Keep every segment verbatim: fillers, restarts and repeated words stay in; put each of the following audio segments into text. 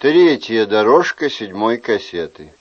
Третья дорожка седьмой кассеты.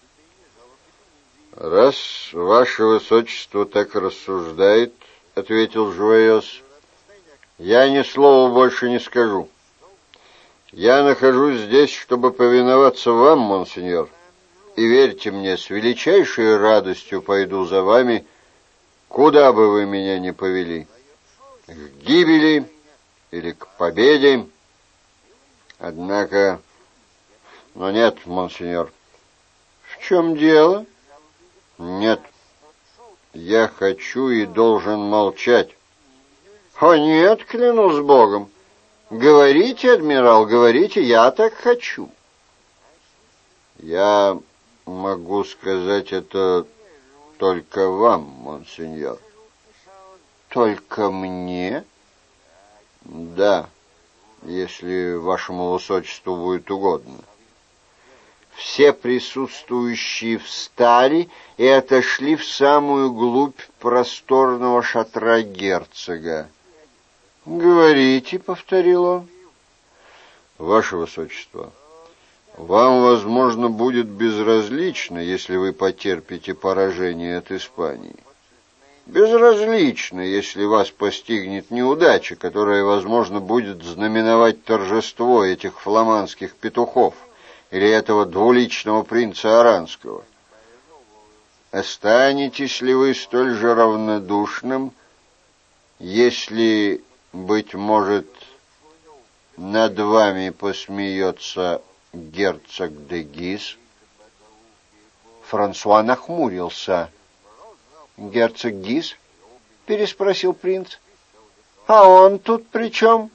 «Раз ваше высочество так рассуждает, — ответил Жуайос, — я ни слова больше не скажу. Я нахожусь здесь, чтобы повиноваться вам, монсеньор, и верьте мне, с величайшей радостью пойду за вами, куда бы вы меня ни повели, к гибели или к победе. Однако... Но нет, монсеньор». «В чем дело?» «Нет, я хочу и должен молчать». «О нет, клянусь Богом. Говорите, адмирал, говорите, я так хочу». «Я могу сказать это только вам, монсеньор». «Только мне?» «Да, если вашему высочеству будет угодно». Все присутствующие встали и отошли в самую глубь просторного шатра герцога. «Говорите», — повторил он. «Ваше высочество, вам, возможно, будет безразлично, если вы потерпите поражение от Испании. Безразлично, если вас постигнет неудача, которая, возможно, будет знаменовать торжество этих фламандских петухов или этого двуличного принца Оранского. Останетесь ли вы столь же равнодушным, если, быть может, над вами посмеется герцог де Гиз?» Франсуа нахмурился. «Герцог Гиз?» — переспросил принц. «А он тут при чем?»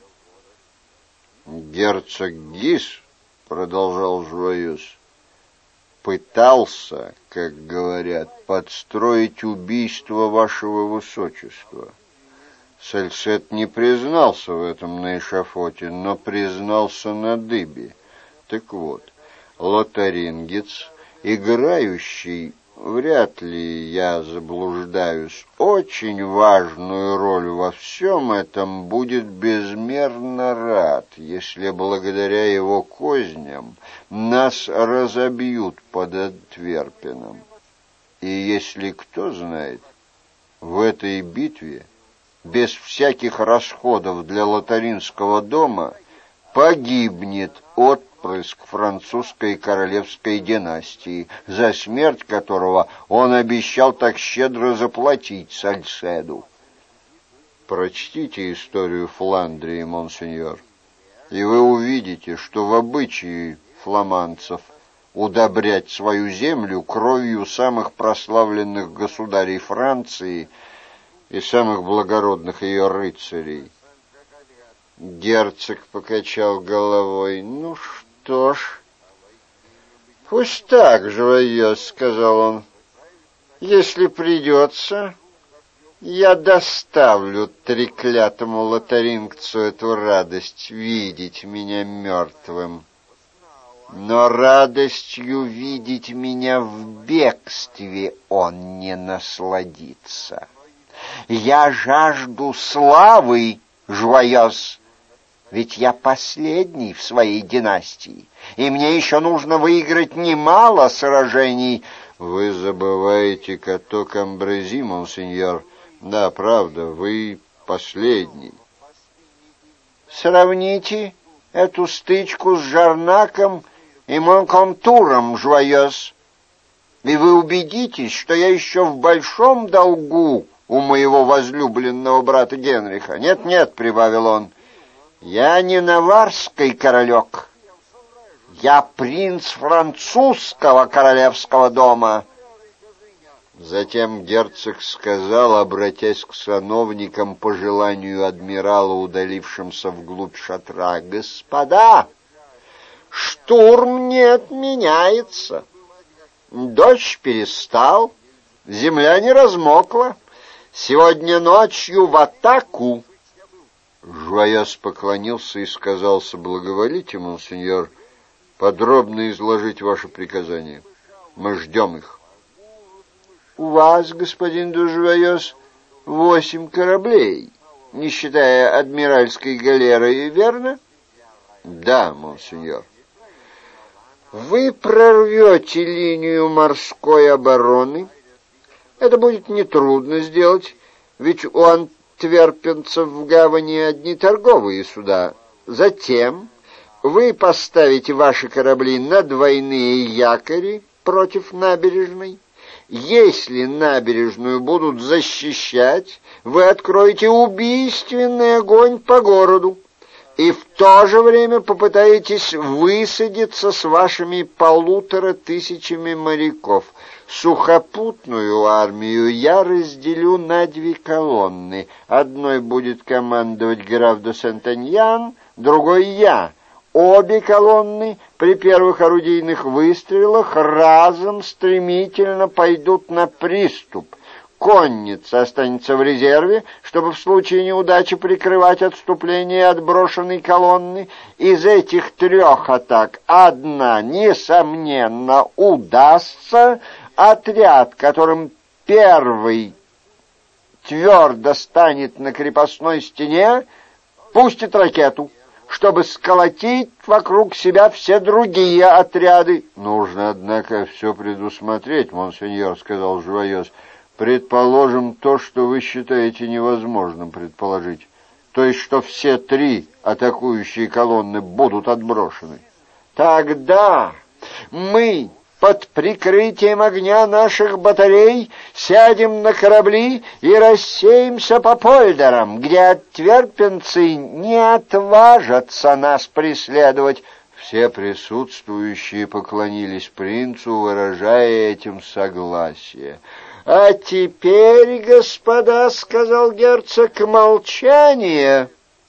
«Герцог Гиз, — продолжал Жуайос, — пытался, как говорят, подстроить убийство вашего высочества. Сальсет не признался в этом на эшафоте, но признался на дыбе. Так вот, лотарингец, играющий, вряд ли я заблуждаюсь, очень важную роль во всем этом, будет безмерно рад, если благодаря его козням нас разобьют под Антверпеном. И если кто знает, в этой битве без всяких расходов для лотаринского дома погибнет отпрыск французской королевской династии, за смерть которого он обещал так щедро заплатить Сальседу. Прочтите историю Фландрии, монсеньор, и вы увидите, что в обычае фламандцев удобрять свою землю кровью самых прославленных государей Франции и самых благородных ее рыцарей. Герцог покачал головой. «Ну что ж, пусть так, Жуайос, — сказал он. — Если придется, я доставлю треклятому лотарингцу эту радость видеть меня мертвым. Но радостью видеть меня в бегстве он не насладится. Я жажду славы, Жуайос, ведь я последний в своей династии, и мне еще нужно выиграть немало сражений». «Вы забываете Като Камбрези, монсеньор. Да, правда, вы последний». «Сравните эту стычку с Жарнаком и Монконтуром, Жуайос, и вы убедитесь, что я еще в большом долгу у моего возлюбленного брата Генриха. Нет-нет, — прибавил он, — я не наварский королек, я принц французского королевского дома». Затем герцог сказал, обратясь к сановникам по желанию адмирала, удалившимся вглубь шатра: «Господа, штурм не отменяется. Дождь перестал, земля не размокла. Сегодня ночью в атаку». Жуайос поклонился и сказал: «Соблаговолите, монсеньор, подробно изложить ваши приказания. Мы ждем их». «У вас, господин де Жуайос, восемь кораблей, не считая адмиральской галеры, верно?» «Да, монсеньор». Вы прорвете линию морской обороны. Это будет нетрудно сделать, ведь у антверпенцев в гавани одни торговые суда. Затем вы поставите ваши корабли на двойные якори против набережной. Если набережную будут защищать, вы откроете убийственный огонь по городу и в то же время попытаетесь высадиться с вашими полутора тысячами моряков. Сухопутную армию я разделю на две колонны. Одной будет командовать граф де Сентеньян, другой я. Обе колонны при первых орудийных выстрелах разом стремительно пойдут на приступ. Конница останется в резерве, чтобы в случае неудачи прикрывать отступление отброшенной колонны. Из этих трех атак одна, несомненно, удастся. Отряд, которым первый твердо станет на крепостной стене, пустит ракету, чтобы сколотить вокруг себя все другие отряды. — Нужно, однако, все предусмотреть, монсеньор, — сказал Жуайос. — Предположим то, что вы считаете невозможным предположить, то есть, что все три атакующие колонны будут отброшены. Тогда мы под прикрытием огня наших батарей сядем на корабли и рассеемся по польдерам, где антверпенцы не отважатся нас преследовать. Все присутствующие поклонились принцу, выражая этим согласие. — А теперь, господа, — сказал герцог, — молчание.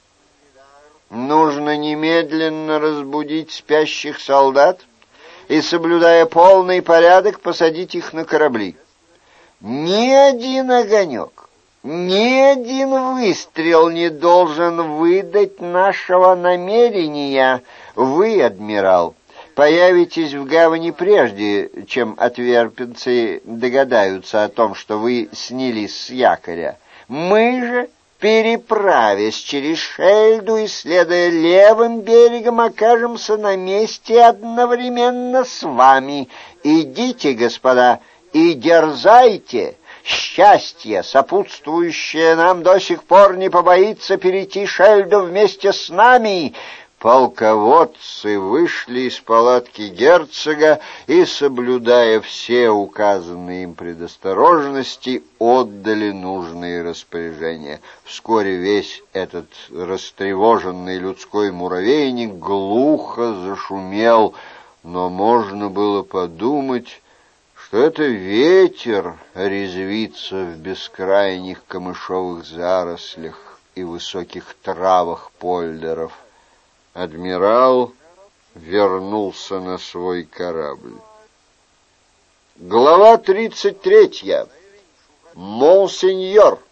Нужно немедленно разбудить спящих солдат и, соблюдая полный порядок, посадить их на корабли. Ни один огонек, ни один выстрел не должен выдать нашего намерения. Вы, адмирал, появитесь в гавани прежде, чем антверпенцы догадаются о том, что вы снялись с якоря. Мы же, переправясь через Шельду и следуя левым берегом, окажемся на месте одновременно с вами. Идите, господа, и дерзайте. Счастье, сопутствующее нам, до сих пор не побоится перейти Шельду вместе с нами. Полководцы вышли из палатки герцога и, соблюдая все указанные им предосторожности, отдали нужные распоряжения. Вскоре весь этот растревоженный людской муравейник глухо зашумел, но можно было подумать, что это ветер резвится в бескрайних камышовых зарослях и высоких травах польдеров. Адмирал вернулся на свой корабль. Глава тридцать третья. Монсеньор.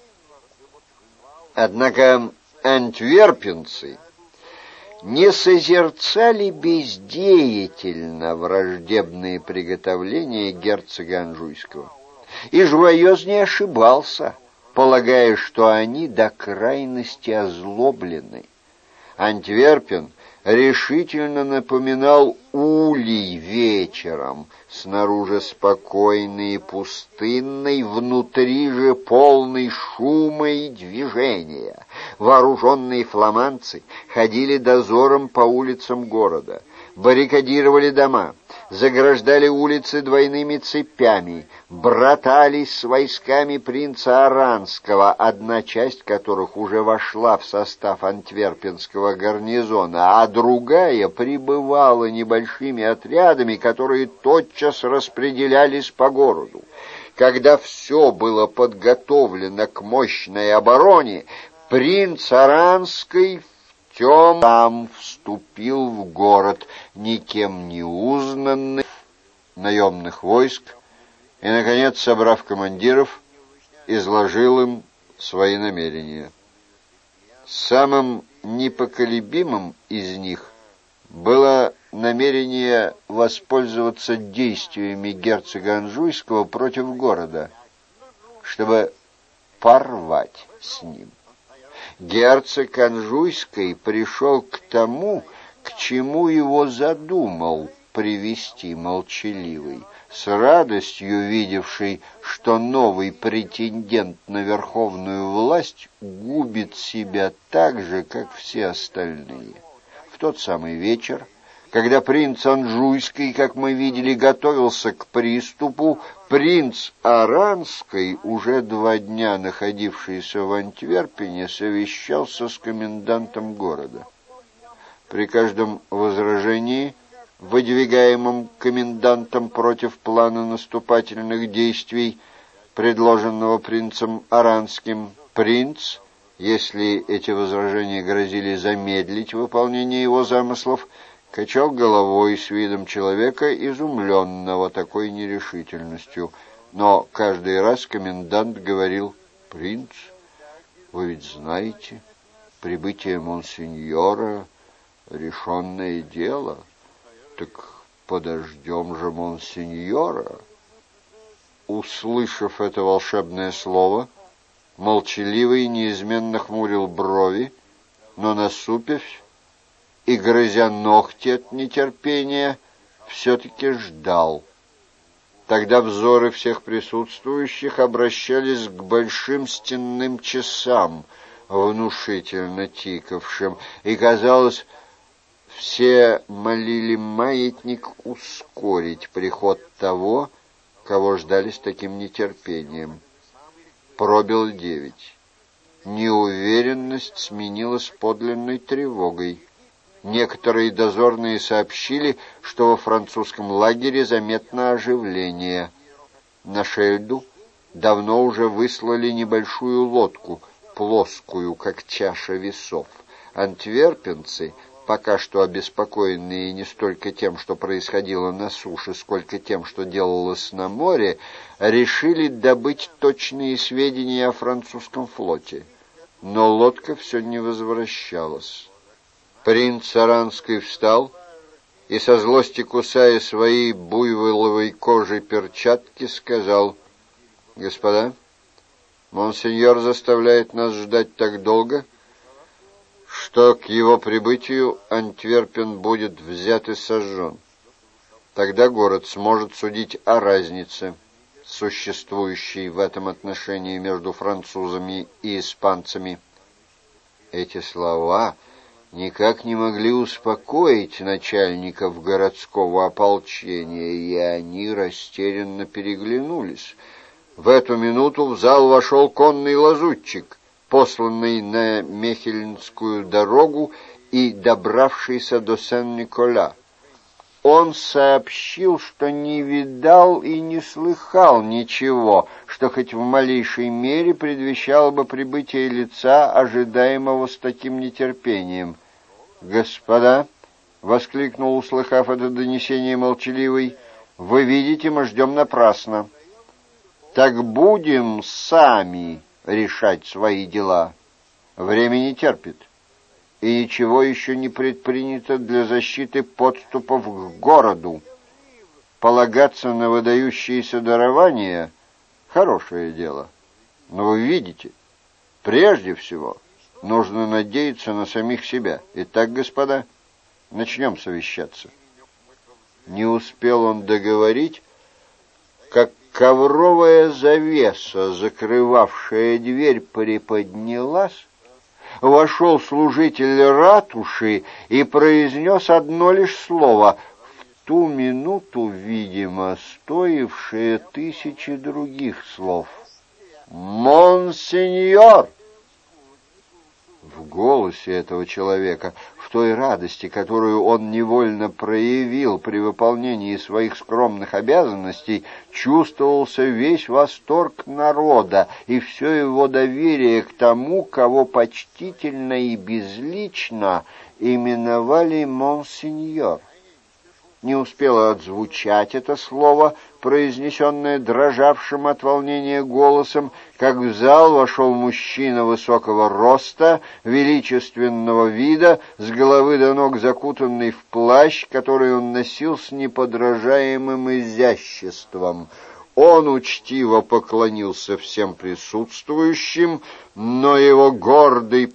Однако антверпенцы не созерцали бездеятельно враждебные приготовления герцога Анжуйского. И Жуайос не ошибался, полагая, что они до крайности озлоблены. Антверпен решительно напоминал улей вечером, снаружи спокойный и пустынный, внутри же полный шума и движения. Вооруженные фламандцы ходили дозором по улицам города, баррикадировали дома, заграждали улицы двойными цепями, братались с войсками принца Оранского, одна часть которых уже вошла в состав антверпенского гарнизона, а другая прибывала небольшими отрядами, которые тотчас распределялись по городу. Когда все было подготовлено к мощной обороне, принц Оранский Тем сам вступил в город, никем не узнанный, наемных войск, и, наконец, собрав командиров, изложил им свои намерения. Самым непоколебимым из них было намерение воспользоваться действиями герцога Анжуйского против города, чтобы порвать с ним. Герцог Анжуйский пришел к тому, к чему его задумал привести молчаливый, с радостью видевший, что новый претендент на верховную власть губит себя так же, как все остальные. В тот самый вечер, когда принц Анжуйский, как мы видели, готовился к приступу, принц Аранский, уже два дня находившийся в Антверпене, совещался с комендантом города. При каждом возражении, выдвигаемом комендантом против плана наступательных действий, предложенного принцем Аранским, принц, если эти возражения грозили замедлить выполнение его замыслов, качал головой с видом человека, изумленного такой нерешительностью. Но каждый раз комендант говорил: «Принц, вы ведь знаете, прибытие монсеньора — решенное дело. Так подождем же монсеньора». Услышав это волшебное слово, молчаливый неизменно хмурил брови, но, насупившись и грызя ногти от нетерпения, все-таки ждал. Тогда взоры всех присутствующих обращались к большим стенным часам, внушительно тикавшим, и, казалось, все молили маятник ускорить приход того, кого ждали с таким нетерпением. Пробил девять. Неуверенность сменилась подлинной тревогой. Некоторые дозорные сообщили, что во французском лагере заметно оживление. На Шельду давно уже выслали небольшую лодку, плоскую, как чаша весов. Антверпенцы, пока что обеспокоенные не столько тем, что происходило на суше, сколько тем, что делалось на море, решили добыть точные сведения о французском флоте. Но лодка все не возвращалась. Принц Аранский встал и, со злости кусая своей буйволовой кожей перчатки, сказал: «Господа, монсеньор заставляет нас ждать так долго, что к его прибытию Антверпен будет взят и сожжен. Тогда город сможет судить о разнице, существующей в этом отношении между французами и испанцами». Эти слова никак не могли успокоить начальников городского ополчения, и они растерянно переглянулись. В эту минуту в зал вошел конный лазутчик, посланный на Мехельнскую дорогу и добравшийся до Сен-Николя. Он сообщил, что не видал и не слыхал ничего, что хоть в малейшей мере предвещало бы прибытие лица, ожидаемого с таким нетерпением. «Господа», — воскликнул, услыхав это донесение молчаливый, — «вы видите, мы ждем напрасно. Так будем сами решать свои дела. Время не терпит, и ничего еще не предпринято для защиты подступов к городу. Полагаться на выдающиеся дарования — хорошее дело. Но вы видите, прежде всего нужно надеяться на самих себя. Итак, господа, начнем совещаться». Не успел он договорить, как ковровая завеса, закрывавшая дверь, приподнялась. Вошел служитель ратуши и произнес одно лишь слово, в ту минуту, видимо, стоившее тысячи других слов: «Монсеньор!» В голосе этого человека, в той радости, которую он невольно проявил при выполнении своих скромных обязанностей, чувствовался весь восторг народа и все его доверие к тому, кого почтительно и безлично именовали монсеньор. Не успело отзвучать это слово, произнесенное дрожавшим от волнения голосом, как в зал вошел мужчина высокого роста, величественного вида, с головы до ног закутанный в плащ, который он носил с неподражаемым изяществом. Он учтиво поклонился всем присутствующим, но его гордый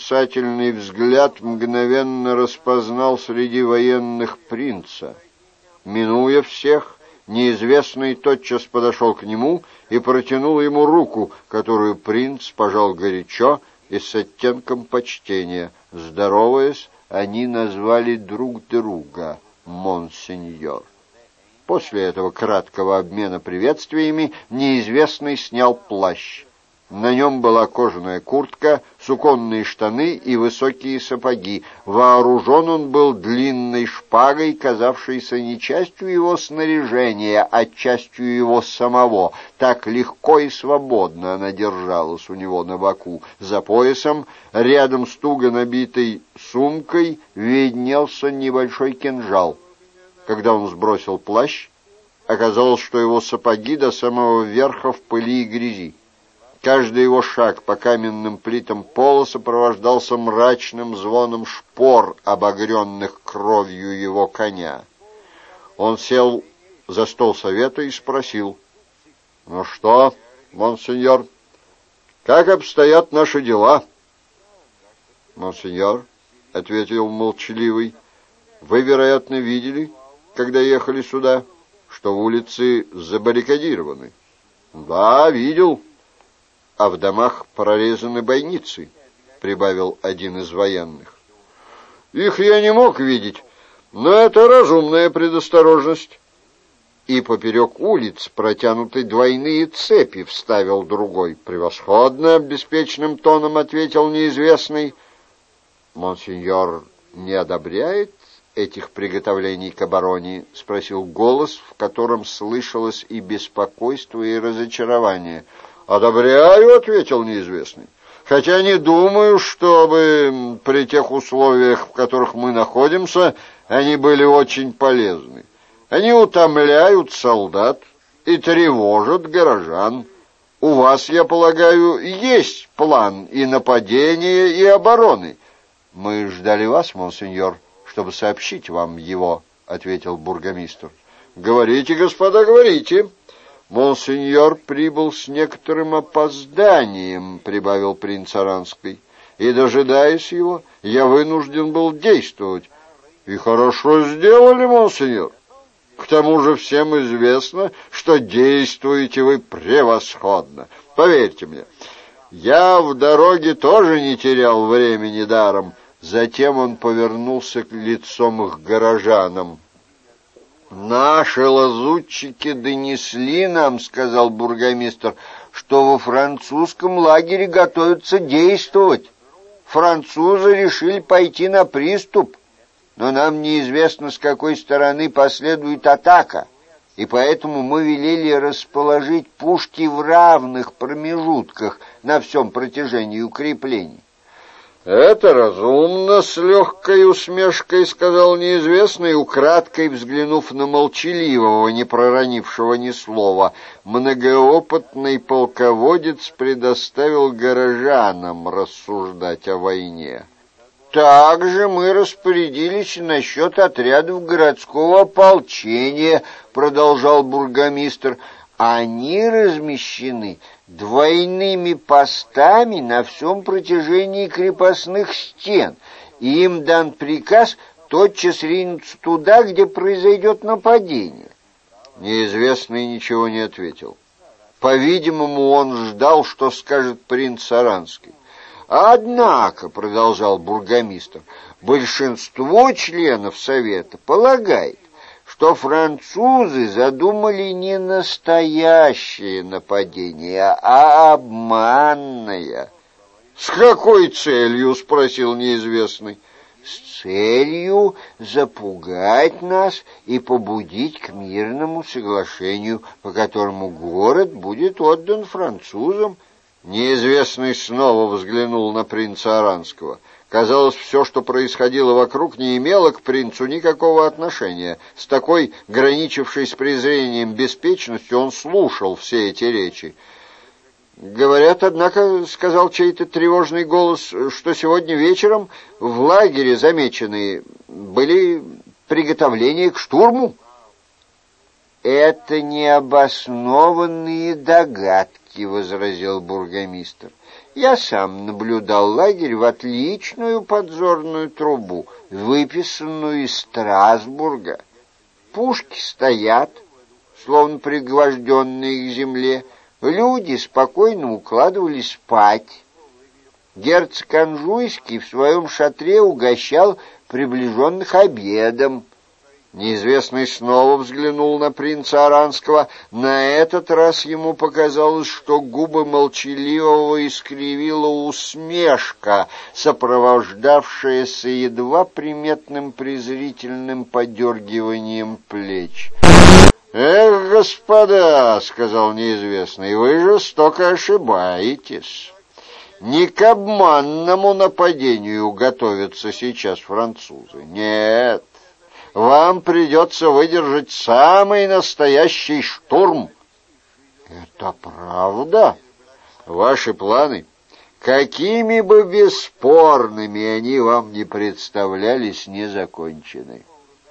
проницательный взгляд мгновенно распознал среди военных принца. Минуя всех, неизвестный тотчас подошел к нему и протянул ему руку, которую принц пожал горячо и с оттенком почтения. Здороваясь, они назвали друг друга «монсеньор». После этого краткого обмена приветствиями неизвестный снял плащ. На нем была кожаная куртка, суконные штаны и высокие сапоги. Вооружен он был длинной шпагой, казавшейся не частью его снаряжения, а частью его самого. Так легко и свободно она держалась у него на боку. За поясом, рядом с туго набитой сумкой, виднелся небольшой кинжал. Когда он сбросил плащ, оказалось, что его сапоги до самого верха в пыли и грязи. Каждый его шаг по каменным плитам пола сопровождался мрачным звоном шпор, обогренных кровью его коня. Он сел за стол совета и спросил: «Ну что, монсеньор, как обстоят наши дела?» «Монсеньор», — ответил молчаливый, — «вы, вероятно, видели, когда ехали сюда, что улицы забаррикадированы?» «Да, видел». «А в домах прорезаны бойницы», — прибавил один из военных. «Их я не мог видеть, но это разумная предосторожность». «И поперек улиц протянуты двойные цепи», — вставил другой. «Превосходно», — беспечным тоном ответил неизвестный. «Монсеньор не одобряет этих приготовлений к обороне?» — спросил голос, в котором слышалось и беспокойство, и разочарование. «Одобряю», — ответил неизвестный, «хотя не думаю, чтобы при тех условиях, в которых мы находимся, они были очень полезны. Они утомляют солдат и тревожат горожан. У вас, я полагаю, есть план и нападения, и обороны». «Мы ждали вас, монсеньор, чтобы сообщить вам его», — ответил бургомистр. «Говорите, господа, говорите». «Монсеньор прибыл с некоторым опозданием», — прибавил принц Оранский, «и, дожидаясь его, я вынужден был действовать». «И хорошо сделали, монсеньор. К тому же всем известно, что действуете вы превосходно. Поверьте мне, я в дороге тоже не терял времени даром». Затем он повернулся лицом к горожанам. «Наши лазутчики донесли нам, — сказал бургомистр, — что во французском лагере готовятся действовать. Французы решили пойти на приступ, но нам неизвестно, с какой стороны последует атака, и поэтому мы велели расположить пушки в равных промежутках на всем протяжении укреплений». «Это разумно», — с легкой усмешкой сказал неизвестный, украдкой взглянув на молчаливого, не проронившего ни слова. Многоопытный полководец предоставил горожанам рассуждать о войне. «Также мы распорядились насчет отрядов городского ополчения», — продолжал бургомистр. «Они размещены двойными постами на всем протяжении крепостных стен, и им дан приказ тотчас ринуться туда, где произойдет нападение». Неизвестный ничего не ответил. По-видимому, он ждал, что скажет принц Оранский. «Однако, — продолжал бургомистр, — большинство членов совета полагает, что французы задумали не настоящее нападение, а обманное». «С какой целью?» — спросил неизвестный. «С целью запугать нас и побудить к мирному соглашению, по которому город будет отдан французам». Неизвестный снова взглянул на принца Оранского. Казалось, все, что происходило вокруг, не имело к принцу никакого отношения. С такой, граничившей с презрением беспечностью, он слушал все эти речи. «Говорят, однако, — сказал чей-то тревожный голос, — что сегодня вечером в лагере замечены были приготовления к штурму». «Это необоснованные догадки, — возразил бургомистр. Я сам наблюдал лагерь в отличную подзорную трубу, выписанную из Страсбурга. пушки стоят, словно пригвожденные к земле. Люди спокойно укладывались спать. Герцог Анжуйский в своем шатре угощал приближенных обедом. Неизвестный снова взглянул на принца Аранского. На этот раз ему показалось, что губы молчаливого искривила усмешка, сопровождавшаяся едва приметным презрительным подергиванием плеч. «Эх, господа, — сказал неизвестный, — вы жестоко ошибаетесь. Не к обманному нападению готовятся сейчас французы. Нет, вам придется выдержать самый настоящий штурм». «Это правда? Ваши планы, какими бы бесспорными они вам не представлялись, не закончены».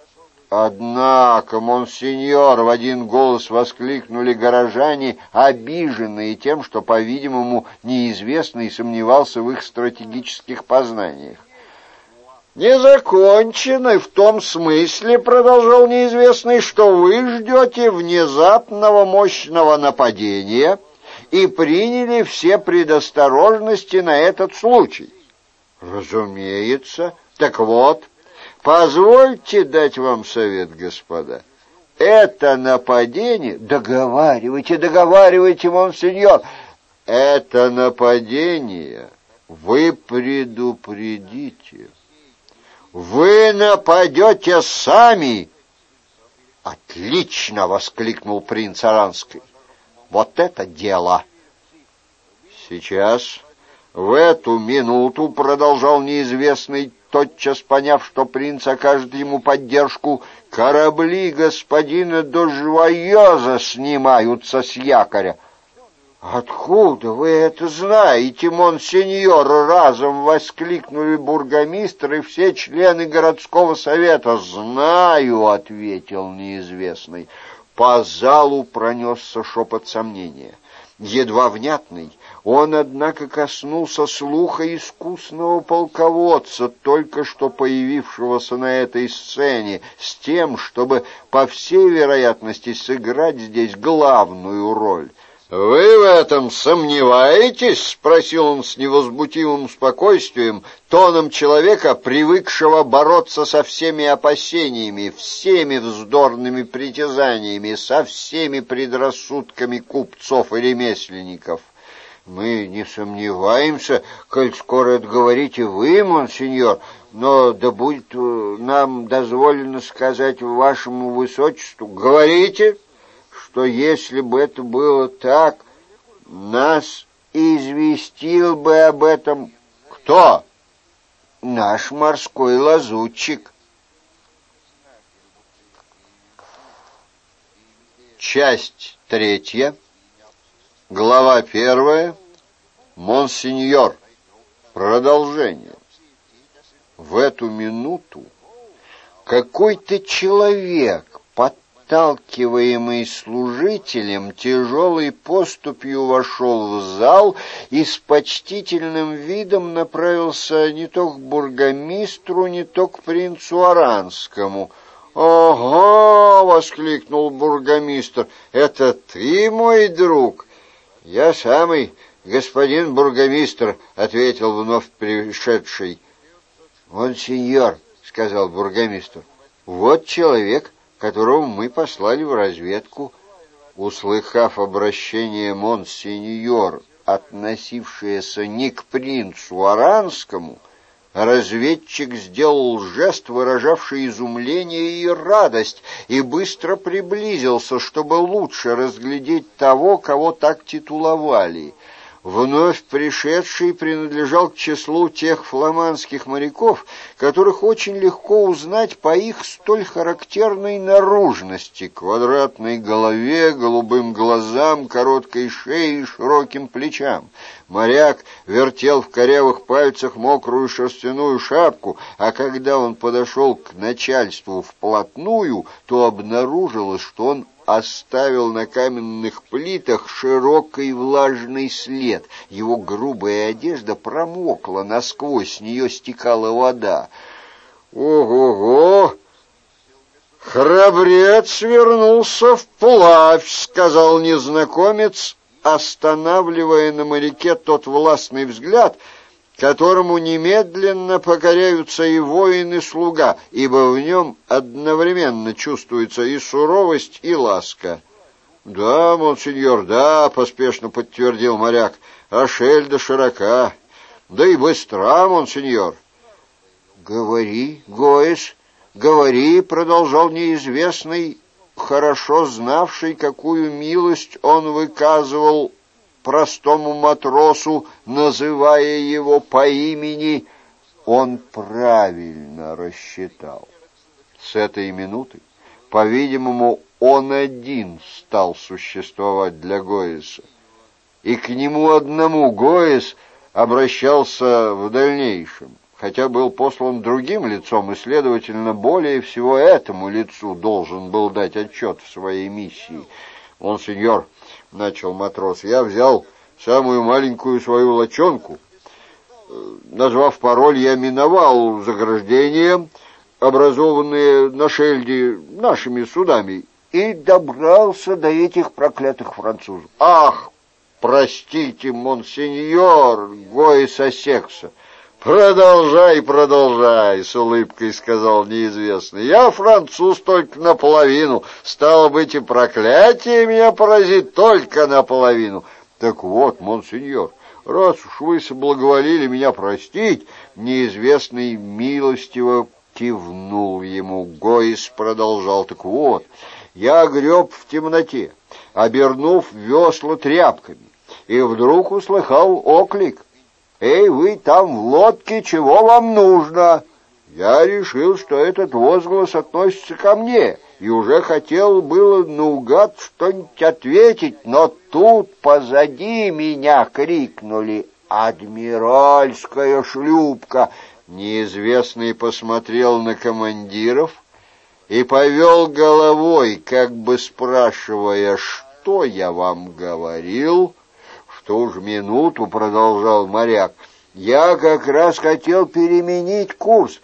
«Однако, монсеньор!» — в один голос воскликнули горожане, обиженные тем, что, по-видимому, неизвестный сомневался в их стратегических познаниях. «Не закончены в том смысле, — продолжал неизвестный, — что вы ждете внезапного мощного нападения и приняли все предосторожности на этот случай». «Разумеется. Так вот, позвольте дать вам совет, господа. Это нападение...» «Договаривайте, договаривайте, монсеньор!» «Это нападение вы предупредите. Вы нападете сами!» «Отлично!» — воскликнул принц Аранский. «Вот это дело!» «Сейчас, в эту минуту, — продолжал неизвестный, тотчас поняв, что принц окажет ему поддержку, — корабли господина Дожвоеза снимаются с якоря». «Откуда вы это знаете, монсеньор?» — разом воскликнули бургомистр и все члены городского совета. «Знаю», — ответил неизвестный. По залу пронесся шепот сомнения. Едва внятный, он, однако, коснулся слуха искусного полководца, только что появившегося на этой сцене, с тем, чтобы, по всей вероятности, сыграть здесь главную роль. «Вы в этом сомневаетесь?» — спросил он с невозмутимым спокойствием, тоном человека, привыкшего бороться со всеми опасениями, всеми вздорными притязаниями, со всеми предрассудками купцов и ремесленников. «Мы не сомневаемся, коль скоро это говорите вы, монсеньор, но да будет нам дозволено сказать вашему высочеству». «Говорите, что если бы это было так, нас известил бы об этом кто?» «Наш морской лазутчик». Часть третья, глава первая. Монсеньор. Продолжение. В эту минуту какой-то человек, подталкиваемый служителем, тяжелой поступью вошел в зал и с почтительным видом направился не то к бургомистру, не то к принцу Аранскому. «Ого!» — воскликнул бургомистр. «Это ты, мой друг?» «Я самый, господин бургомистр», — ответил вновь пришедший. «Монсеньор», — сказал бургомистр, — «вот человек, которого мы послали в разведку». Услыхав обращение монсеньор, относившееся не к принцу Аранскому, разведчик сделал жест, выражавший изумление и радость, и быстро приблизился, чтобы лучше разглядеть того, кого так титуловали. Вновь пришедший принадлежал к числу тех фламандских моряков, которых очень легко узнать по их столь характерной наружности: квадратной голове, голубым глазам, короткой шее и широким плечам. Моряк вертел в корявых пальцах мокрую шерстяную шапку, а когда он подошел к начальству вплотную, то обнаружилось, что он оставил на каменных плитах широкий влажный след. Его грубая одежда промокла насквозь, с нее стекала вода. «Ого-го! «Храбрец вернулся вплавь», — сказал незнакомец, останавливая на моряке тот властный взгляд, которому немедленно покоряются и воин, и слуга, ибо в нем одновременно чувствуется и суровость, и ласка. «Да, монсеньор, да», — поспешно подтвердил моряк, — «Ашельда широка, да и быстра, монсеньор». «Говори, Гоэс, говори», — продолжал неизвестный, хорошо знавший, какую милость он выказывал простому матросу, называя его по имени. Он правильно рассчитал. С этой минуты, по-видимому, он один стал существовать для Гоэса, и к нему одному Гоэс обращался в дальнейшем, хотя был послан другим лицом, и, следовательно, более всего этому лицу должен был дать отчет в своей миссии. «Монсеньор», — начал матрос, — «я взял самую маленькую свою лачонку. Назвав пароль, я миновал заграждения, образованные на Шельде нашими судами, и добрался до этих проклятых французов». «Ах, простите, монсеньор Гоэса Секса». «Продолжай, продолжай», — с улыбкой сказал неизвестный. «Я француз только наполовину. Стало быть, и проклятие меня поразит только наполовину». «Так вот, монсеньор, раз уж вы соблаговолили меня простить», — неизвестный милостиво кивнул ему. Гоэс продолжал: «Так вот, я греб в темноте, обернув весла тряпками, и вдруг услыхал оклик: «Эй, вы там в лодке, чего вам нужно?» Я решил, что этот возглас относится ко мне, и уже хотел было наугад что-нибудь ответить, но тут позади меня крикнули: «Адмиральская шлюпка!» Неизвестный посмотрел на командиров и повел головой, как бы спрашивая: «Что я вам говорил?» В ту же минуту, продолжал моряк, я как раз хотел переменить курс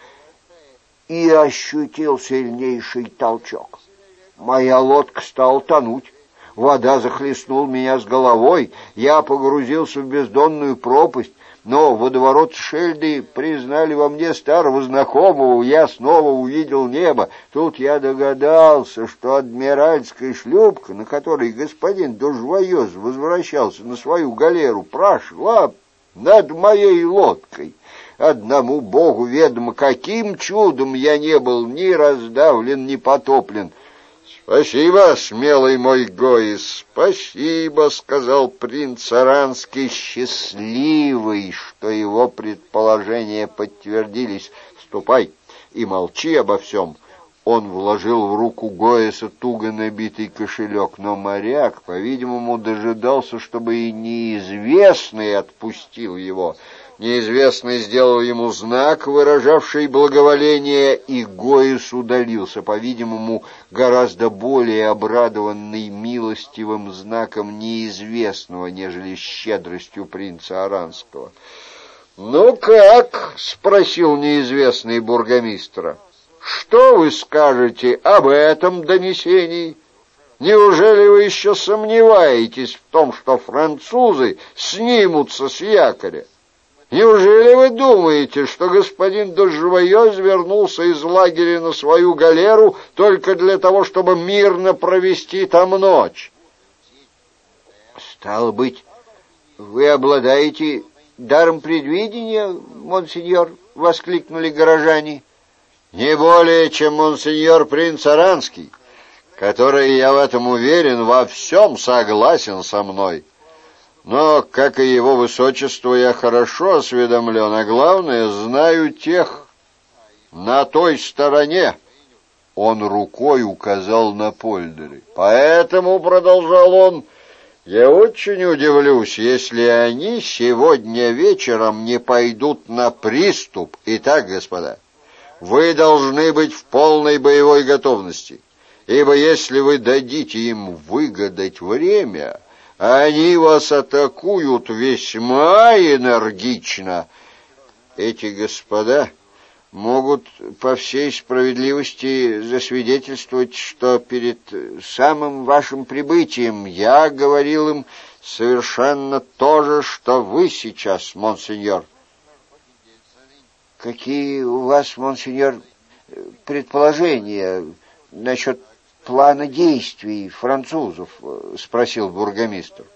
и ощутил сильнейший толчок. Моя лодка стала тонуть. Вода захлестнула меня с головой. Я погрузился в бездонную пропасть, но водоворот Шельды признали во мне старого знакомого. Я снова увидел небо. Тут я догадался, что адмиральская шлюпка, на которой господин Дожвоёз возвращался на свою галеру, прошла над моей лодкой. Одному Богу ведомо, каким чудом я не был ни раздавлен, ни потоплен. «Спасибо, смелый мой Гоэс, спасибо», — сказал принц Аранский, счастливый, что его предположения подтвердились. «Ступай и молчи обо всем». Он вложил в руку Гоэса туго набитый кошелек, но моряк, по-видимому, дожидался, чтобы и неизвестный отпустил его. Неизвестный сделал ему знак, выражавший благоволение, и Гоэс удалился, по-видимому, гораздо более обрадованный милостивым знаком неизвестного, нежели щедростью принца Аранского. «Ну как?» — спросил неизвестный бургомистра. «Что вы скажете об этом донесении? Неужели вы еще сомневаетесь в том, что французы снимутся с якоря? Неужели вы думаете, что господин Дожвоёз вернулся из лагеря на свою галеру только для того, чтобы мирно провести там ночь?» «Стало быть, вы обладаете даром предвидения, монсеньор?» — воскликнули горожане. «Не более, чем монсеньор принц Аранский, который, я в этом уверен, во всем согласен со мной. Но, как и его высочество, я хорошо осведомлен, а главное, знаю тех на той стороне». Он рукой указал на польдеры. «Поэтому, — продолжал он, — я очень удивлюсь, если они сегодня вечером не пойдут на приступ. Итак, господа, вы должны быть в полной боевой готовности, ибо если вы дадите им выгадать время, они вас атакуют весьма энергично. Эти господа могут по всей справедливости засвидетельствовать, что перед самым вашим прибытием я говорил им совершенно то же, что вы сейчас, монсеньор. Какие у вас, монсеньор, предположения насчет плана действий французов? Спросил бургомистр.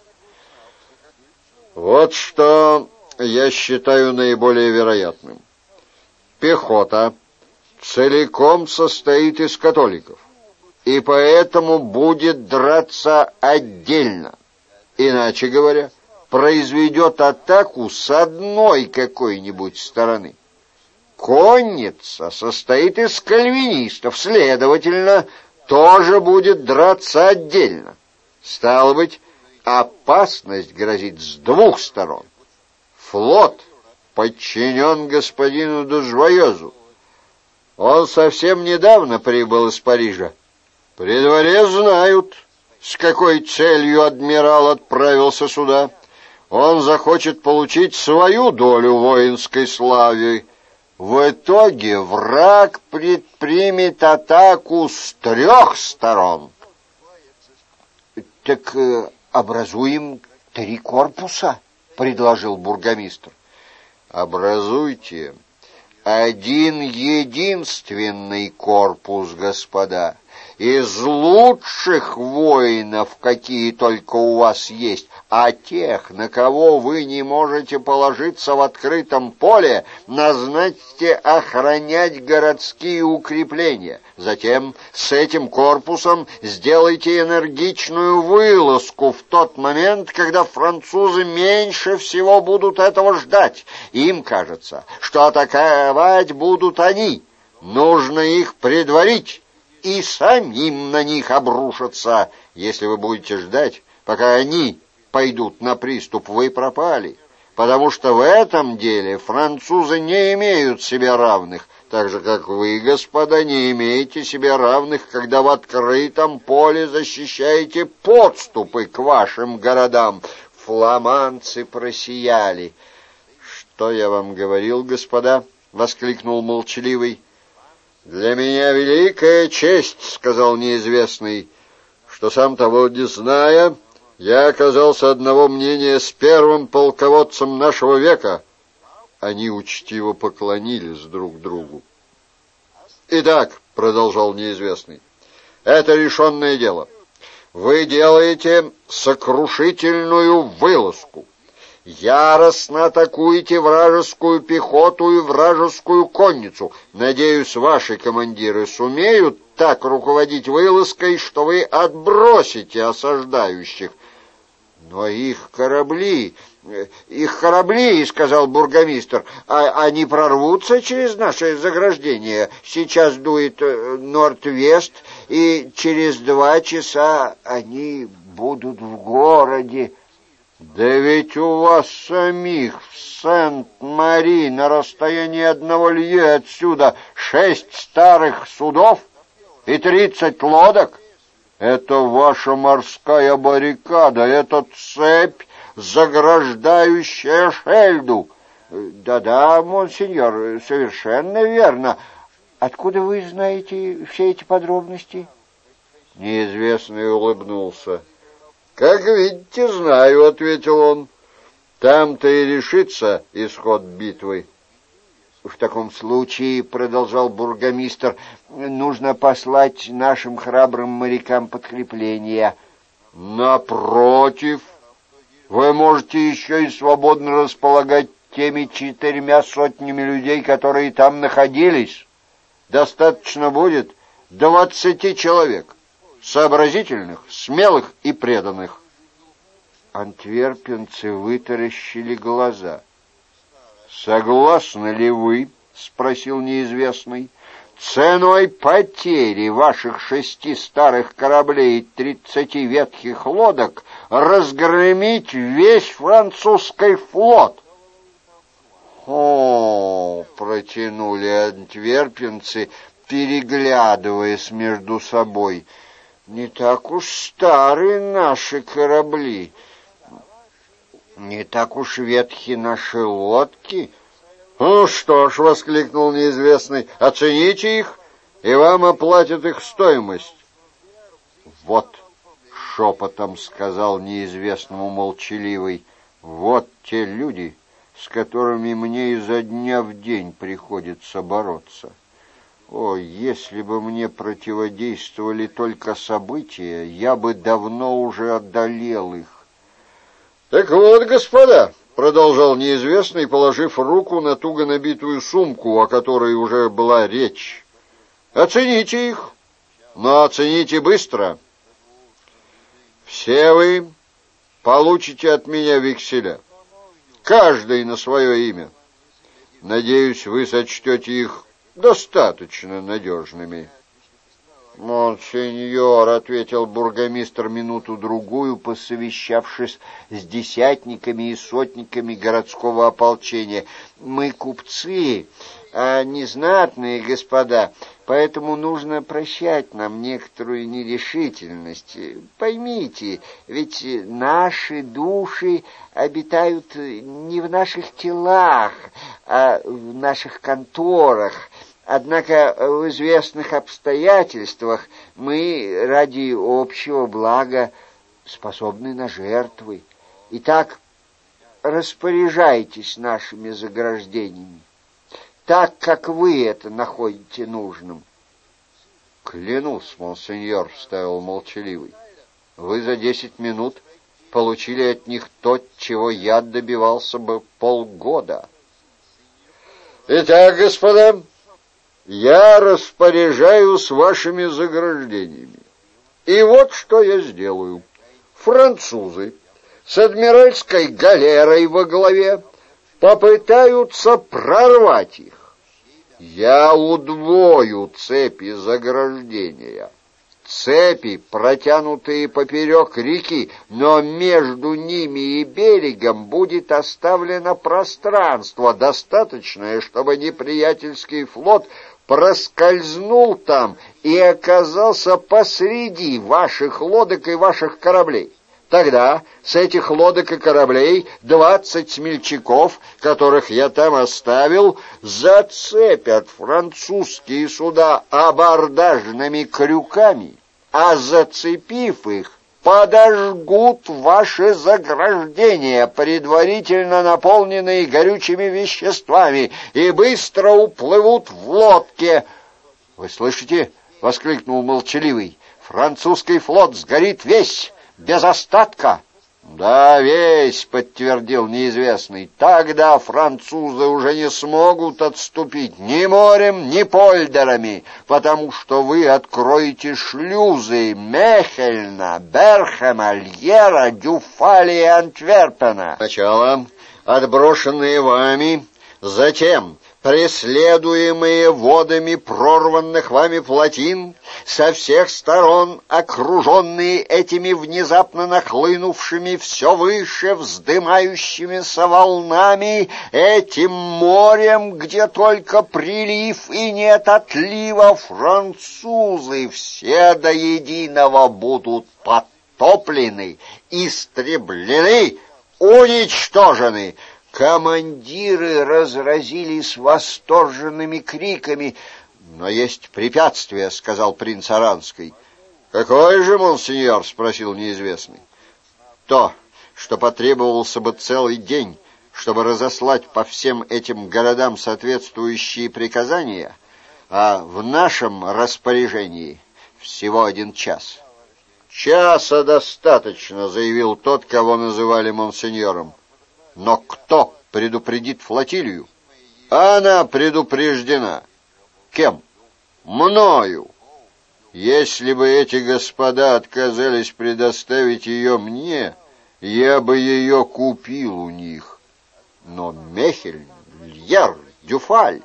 Вот что я считаю наиболее вероятным. Пехота целиком состоит из католиков, и поэтому будет драться отдельно. Иначе говоря, произведет атаку с одной какой-нибудь стороны. Конница состоит из кальвинистов, следовательно, тоже будет драться отдельно. Стало быть, опасность грозит с двух сторон. Флот подчинен господину Дужвоезу. Он совсем недавно прибыл из Парижа. При дворе знают, с какой целью адмирал отправился сюда. Он захочет получить свою долю воинской славы. В итоге враг предпримет атаку с трех сторон. Так э, образуем три корпуса, предложил бургомистр. Образуйте один единственный корпус, господа, из лучших воинов, какие только у вас есть, а тех, на кого вы не можете положиться в открытом поле, назначьте охранять городские укрепления. Затем с этим корпусом сделайте энергичную вылазку в тот момент, когда французы меньше всего будут этого ждать. Им кажется, что атаковать будут они. Нужно их предварить и самим на них обрушиться. Если вы будете ждать, пока они пойдут на приступ, вы пропали, потому что в этом деле французы не имеют себе равных, так же, как вы, господа, не имеете себе равных, когда в открытом поле защищаете подступы к вашим городам. Фламандцы просияли. «Что я вам говорил, господа?» — воскликнул молчаливый. «Для меня великая честь, — сказал неизвестный, — что сам того не зная, я оказался одного мнения с первым полководцем нашего века». Они учтиво поклонились друг другу. «Итак, — продолжал неизвестный, — это решенное дело. Вы делаете сокрушительную вылазку. Яростно атакуете вражескую пехоту и вражескую конницу. Надеюсь, ваши командиры сумеют так руководить вылазкой, что вы отбросите осаждающих. Но их корабли, их корабли, — сказал бургомистр, — а, они прорвутся через наше заграждение. Сейчас дует норд-вест, и через два часа они будут в городе. Да ведь у вас самих в Сент-Мари на расстоянии одного лье отсюда шесть старых судов и тридцать лодок. Это ваша морская баррикада, это цепь, заграждающая Шельду. Да-да, монсеньор, совершенно верно. Откуда вы знаете все эти подробности? Неизвестный улыбнулся. «Как видите, знаю, — ответил он. — Там-то и решится исход битвы». «В таком случае, — продолжал бургомистр, — нужно послать нашим храбрым морякам подкрепление». «Напротив, вы можете еще и свободно располагать теми четырьмя сотнями людей, которые там находились. Достаточно будет двадцати человек. Сообразительных, смелых и преданных». Антверпенцы вытаращили глаза. «Согласны ли вы, — спросил неизвестный, — ценой потери ваших шести старых кораблей и тридцати ветхих лодок разгромить весь французский флот?» «О, — протянули антверпенцы, переглядываясь между собой, — не так уж старые наши корабли, не так уж ветхи наши лодки, «Ну что ж», — воскликнул неизвестный, — «оцените их, и вам оплатят их стоимость». «Вот», — шепотом сказал неизвестному молчаливый, — «вот те люди, с которыми мне изо дня в день приходится бороться. О, если бы мне противодействовали только события, я бы давно уже одолел их». «Так вот, господа», — продолжал неизвестный, положив руку на туго набитую сумку, о которой уже была речь, — «оцените их, но оцените быстро. Все вы получите от меня векселя, каждый на свое имя. Надеюсь, вы сочтете их достаточно надежными». «Монсеньор», — ответил бургомистр минуту-другую, посовещавшись с десятниками и сотниками городского ополчения, — «мы купцы, а не знатные господа, поэтому нужно прощать нам некоторую нерешительность. Поймите, ведь наши души обитают не в наших телах, а в наших конторах. Однако в известных обстоятельствах мы ради общего блага способны на жертвы. Итак, распоряжайтесь нашими заграждениями, так, как вы это находите нужным». «Клянусь, монсеньор», — вставил молчаливый, — «вы за десять минут получили от них то, чего я добивался бы полгода». «Итак, господа, я распоряжаюсь вашими заграждениями. И вот что я сделаю. Французы с адмиральской галерой во главе попытаются прорвать их. Я удвою цепи заграждения. Цепи, протянутые поперек реки, но между ними и берегом будет оставлено пространство, достаточное, чтобы неприятельский флот проскользнул там и оказался посреди ваших лодок и ваших кораблей. Тогда с этих лодок и кораблей двадцать смельчаков, которых я там оставил, зацепят французские суда абордажными крюками, а зацепив их, подожгут ваши заграждения, предварительно наполненные горючими веществами, и быстро уплывут в лодке». «Вы слышите?» — воскликнул молчаливый. «Французский флот сгорит весь, без остатка». «Да, весь», — подтвердил неизвестный. «Тогда французы уже не смогут отступить ни морем, ни польдерами, потому что вы откроете шлюзы Мехельна, Берхема, Льера, Дюфали и Антверпена. Сначала отброшенные вами, затем преследуемые водами прорванных вами плотин, со всех сторон окруженные этими внезапно нахлынувшими все выше вздымающимися волнами, этим морем, где только прилив и нет отлива, французы все до единого будут потоплены, истреблены, уничтожены». Командиры разразились восторженными криками. «Но есть препятствие», — сказал принц Оранский. «Какое же, монсеньор?» — спросил неизвестный. «То, что потребовался бы целый день, чтобы разослать по всем этим городам соответствующие приказания, а в нашем распоряжении всего один час». «Часа достаточно», — заявил тот, кого называли монсеньором. «Но кто предупредит флотилию?» «Она предупреждена». «Кем?» «Мною. Если бы эти господа отказались предоставить ее мне, я бы ее купил у них. Но Мехель, Льер, Дюфаль...»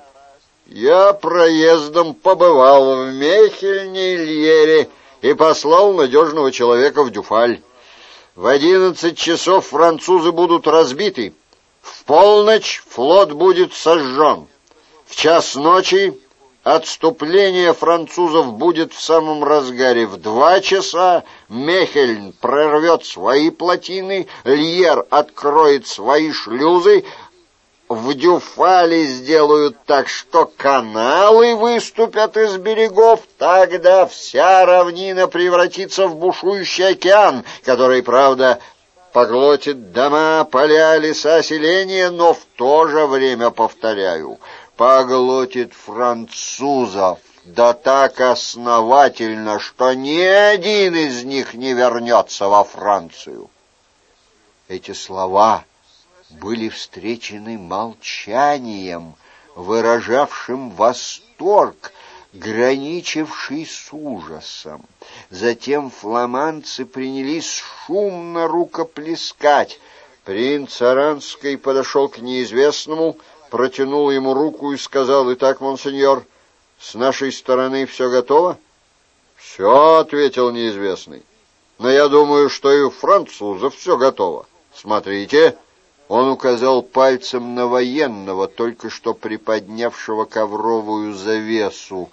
«Я проездом побывал в Мехельне и Льере и послал надежного человека в Дюфаль. В одиннадцать часов французы будут разбиты. В полночь флот будет сожжен. В час ночи отступление французов будет в самом разгаре. В два часа Мехельн прорвет свои плотины, Льер откроет свои шлюзы. в Дюфале сделают так, что каналы выступят из берегов, тогда вся равнина превратится в бушующий океан, который, правда, поглотит дома, поля, леса, селения, но в то же время, повторяю, поглотит французов, да так основательно, что ни один из них не вернется во Францию. Эти слова были встречены молчанием, выражавшим восторг, граничивший с ужасом. Затем фламандцы принялись шумно рукоплескать. Принц Оранской подошел к неизвестному, протянул ему руку и сказал: «Итак, монсеньор, с нашей стороны все готово?» «Все», — ответил неизвестный. «Но я думаю, что и у французов все готово. Смотрите». Он указал пальцем на военного, только что приподнявшего ковровую завесу.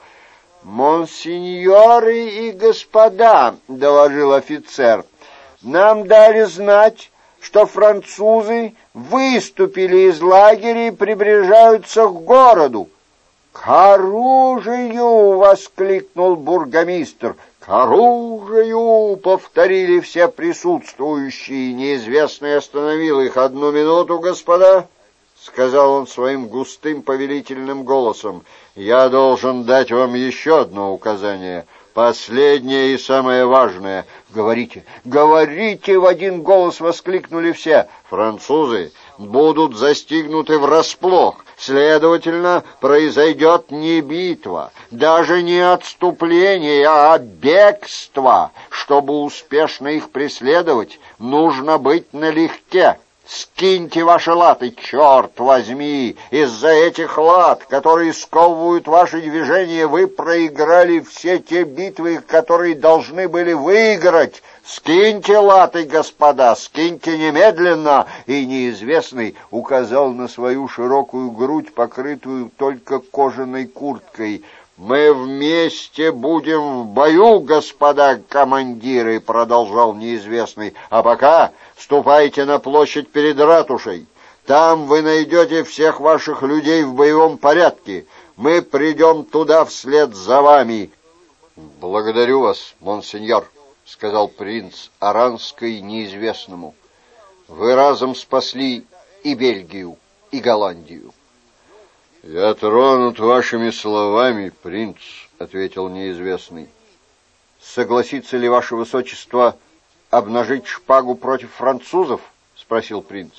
«Монсеньоры и господа», — доложил офицер, — «нам дали знать, что французы выступили из лагеря и приближаются к городу». «К оружию!» — воскликнул бургомистр. «К оружию!» — повторили все присутствующие. Неизвестный остановил их. «Одну минуту, господа!» — сказал он своим густым повелительным голосом. «Я должен дать вам еще одно указание, последнее и самое важное». «Говорите, говорите!» — в один голос воскликнули все. «Французы будут застигнуты врасплох. Следовательно, произойдет не битва, даже не отступление, а бегство. Чтобы успешно их преследовать, нужно быть налегке. Скиньте ваши латы, черт возьми! Из-за этих лат, которые сковывают ваши движения, вы проиграли все те битвы, которые должны были выиграть. Скиньте латы, господа, скиньте немедленно!» И неизвестный указал на свою широкую грудь, покрытую только кожаной курткой. «Мы вместе будем в бою, господа командиры», — продолжал неизвестный. «А пока ступайте на площадь перед ратушей. Там вы найдете всех ваших людей в боевом порядке. Мы придем туда вслед за вами». «Благодарю вас, монсеньор», — сказал принц Оранской неизвестному. «Вы разом спасли и Бельгию, и Голландию». «Я тронут вашими словами, принц», — ответил неизвестный. «Согласится ли ваше высочество обнажить шпагу против французов?» — спросил принц.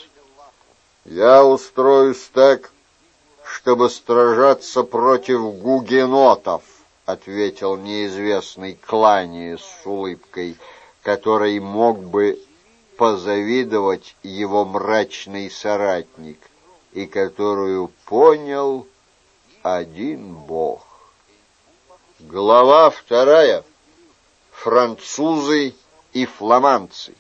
«Я устроюсь так, чтобы сражаться против гугенотов», — ответил неизвестный, кланяясь с улыбкой, которой мог бы позавидовать его мрачный соратник, и которую понял один Бог. Глава вторая. Французы и фламандцы.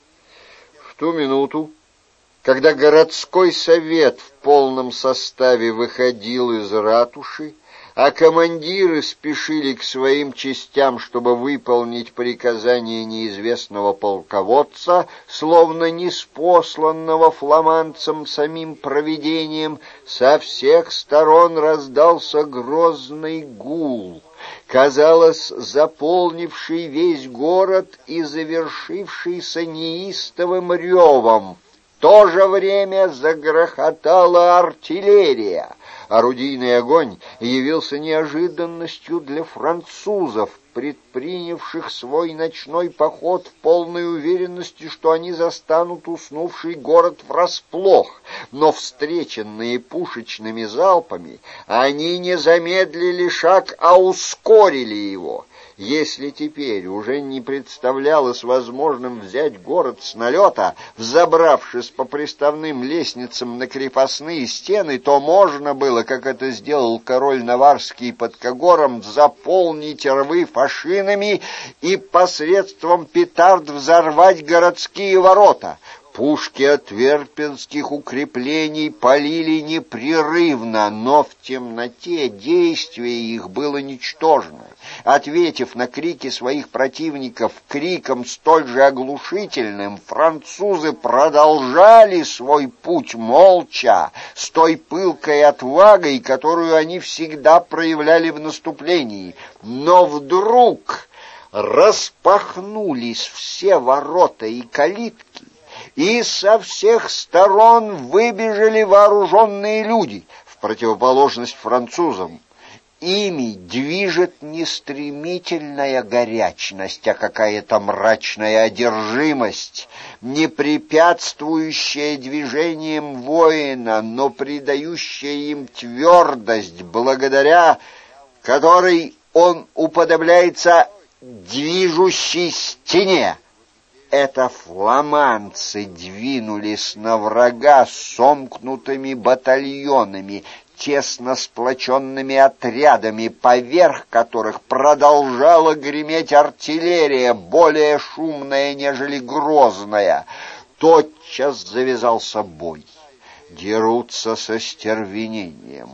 В ту минуту, когда городской совет в полном составе выходил из ратуши, а командиры спешили к своим частям, чтобы выполнить приказание неизвестного полководца, словно ниспосланного фламандцам самим провидением, со всех сторон раздался грозный гул, казалось, заполнивший весь город и завершившийся неистовым ревом. В то же время загрохотала артиллерия. Орудийный огонь явился неожиданностью для французов, предпринявших свой ночной поход в полной уверенности, что они застанут уснувший город врасплох. Но, встреченные пушечными залпами, они не замедлили шаг, а ускорили его. Если теперь уже не представлялось возможным взять город с налета, взобравшись по приставным лестницам на крепостные стены, то можно было, как это сделал король Наварский под Кагором, заполнить рвы фашинами и посредством петард взорвать городские ворота. Пушки антверпенских укреплений полили непрерывно, но в темноте действие их было ничтожно. Ответив на крики своих противников криком столь же оглушительным, французы продолжали свой путь молча, с той пылкой отвагой, которую они всегда проявляли в наступлении. Но вдруг распахнулись все ворота и калитки, и со всех сторон выбежали вооруженные люди, в противоположность французам. Ими движет не стремительная горячность, а какая-то мрачная одержимость, не препятствующая движениям воина, но придающая им твердость, благодаря которой он уподобляется движущей стене. Это фламандцы двинулись на врага сомкнутыми батальонами, тесно сплоченными отрядами, поверх которых продолжала греметь артиллерия, более шумная, нежели грозная. Тотчас завязался бой. Дерутся со стервенением.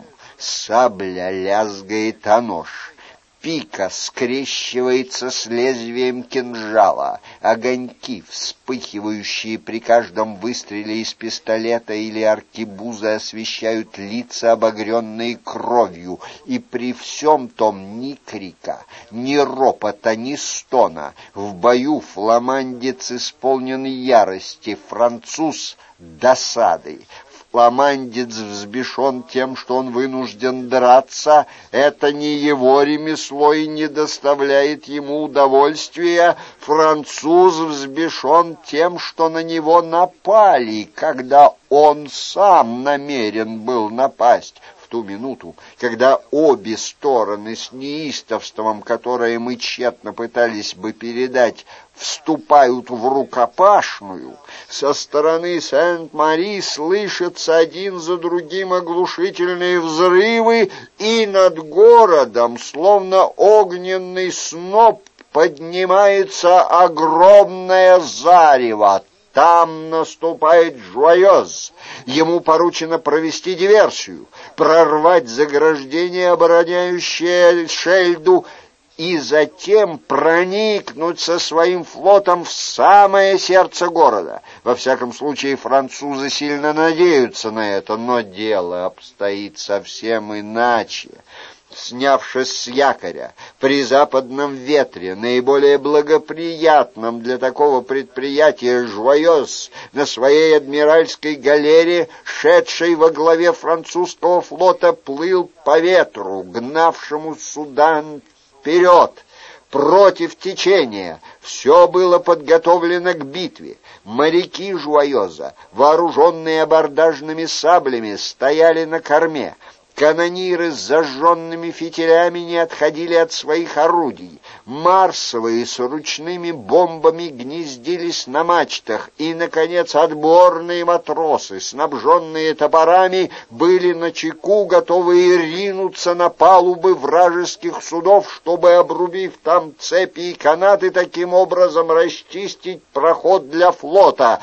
Сабля лязгает о нож. Пика скрещивается с лезвием кинжала. Огоньки, вспыхивающие при каждом выстреле из пистолета или аркебузы, освещают лица, обогренные кровью, и при всем том ни крика, ни ропота, ни стона. В бою фламандец исполнен ярости, француз — досады. Фламандец взбешен тем, что он вынужден драться. Это не его ремесло и не доставляет ему удовольствия. Француз взбешен тем, что на него напали, когда он сам намерен был напасть. В ту минуту, когда обе стороны с неистовством, которое мы тщетно пытались бы передать, вступают в рукопашную, со стороны Сент-Мари слышатся один за другим оглушительные взрывы, и над городом, словно огненный сноп, поднимается огромное зарево. Там наступает Жуайоз. Ему поручено провести диверсию, прорвать заграждение, обороняющее Шельду, и затем проникнуть со своим флотом в самое сердце города. Во всяком случае, французы сильно надеются на это, но дело обстоит совсем иначе. Снявшись с якоря, при западном ветре, наиболее благоприятном для такого предприятия, Жуайоз на своей адмиральской галере, шедшей во главе французского флота, плыл по ветру, гнавшему суда вперед, против течения. Все было подготовлено к битве. Моряки Жуайоза, вооруженные абордажными саблями, стояли на корме. Канониры с зажженными фитилями не отходили от своих орудий. Марсовые с ручными бомбами гнездились на мачтах. И, наконец, отборные матросы, снабженные топорами, были начеку, готовые ринуться на палубы вражеских судов, чтобы, обрубив там цепи и канаты, таким образом расчистить проход для флота.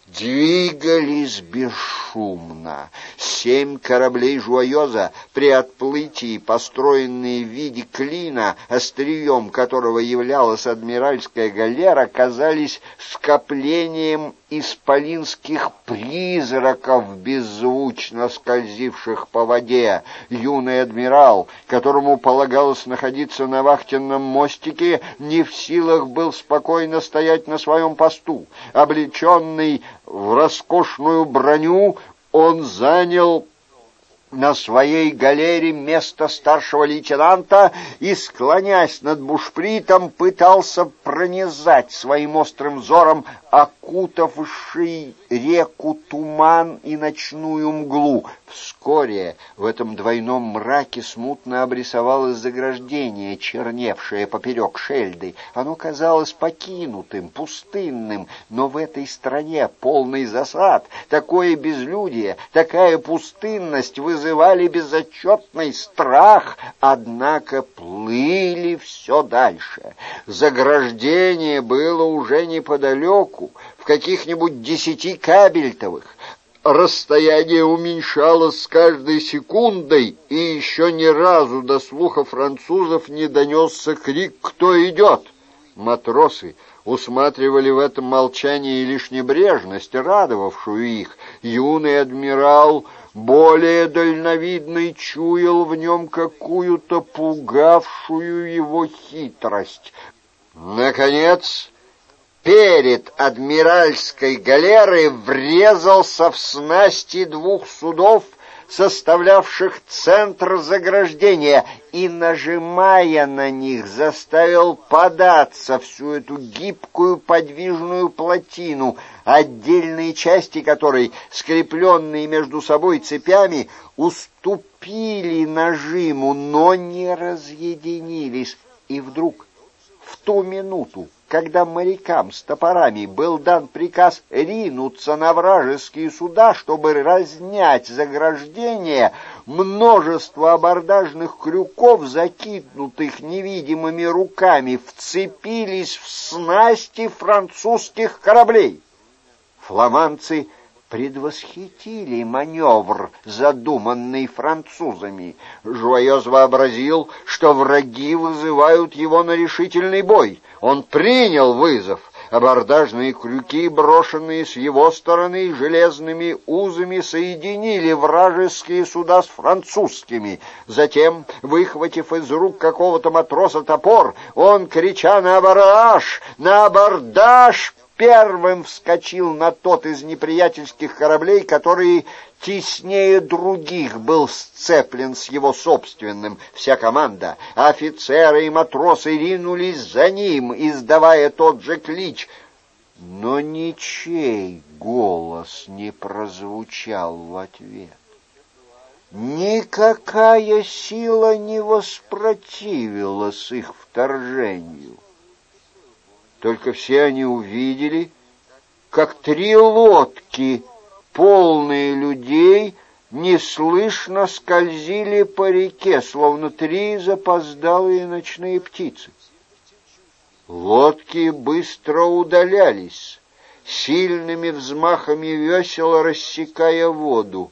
Двигались бесшумно. Семь кораблей Жуайоза при отплытии, построенные в виде клина, острием которого являлась адмиральская галера, казались скоплением исполинских призраков, беззвучно скользивших по воде. Юный адмирал, которому полагалось находиться на вахтенном мостике, не в силах был спокойно стоять на своем посту. Облеченный в роскошную броню, он занял на своей галере место старшего лейтенанта и, склонясь над бушпритом, пытался пронизать своим острым взором окутавший реку туман и ночную мглу. Вскоре в этом двойном мраке смутно обрисовалось заграждение, черневшее поперек Шельды. Оно казалось покинутым, пустынным, но в этой стране, полной засад, такое безлюдие, такая пустынность вызывала вызывали безотчетный страх, однако плыли все дальше. Заграждение было уже неподалеку, в каких-нибудь десяти кабельтовых. Расстояние уменьшалось с каждой секундой, и еще ни разу до слуха французов не донесся крик «Кто идет?». Матросы усматривали в этом молчании лишь небрежность, радовавшую их. Юный адмирал, более дальновидный, чуял в нем какую-то пугавшую его хитрость. Наконец, перед адмиральской галерой врезался в снасти двух судов, составлявших центр заграждения, и, нажимая на них, заставил податься всю эту гибкую подвижную плотину, отдельные части которой, скрепленные между собой цепями, уступили нажиму, но не разъединились. И вдруг, в ту минуту, когда морякам с топорами был дан приказ ринуться на вражеские суда, чтобы разнять заграждение, множество абордажных крюков, закинутых невидимыми руками, вцепились в снасти французских кораблей. Фламандцы предвосхитили маневр, задуманный французами. Жуайоз вообразил, что враги вызывают его на решительный бой. Он принял вызов. Абордажные крюки, брошенные с его стороны железными узами, соединили вражеские суда с французскими. Затем, выхватив из рук какого-то матроса топор, он, крича «На абордаж! На абордаж!», первым вскочил на тот из неприятельских кораблей, который теснее других был сцеплен с его собственным. Вся команда, офицеры и матросы ринулись за ним, издавая тот же клич. Но ничей голос не прозвучал в ответ. Никакая сила не воспротивилась их вторжению. Только все они увидели, как три лодки, полные людей, неслышно скользили по реке, словно три запоздалые ночные птицы. Лодки быстро удалялись, сильными взмахами весел рассекая воду.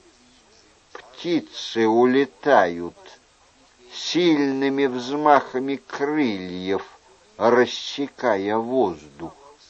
Птицы улетают сильными взмахами крыльев, рассекая воздух.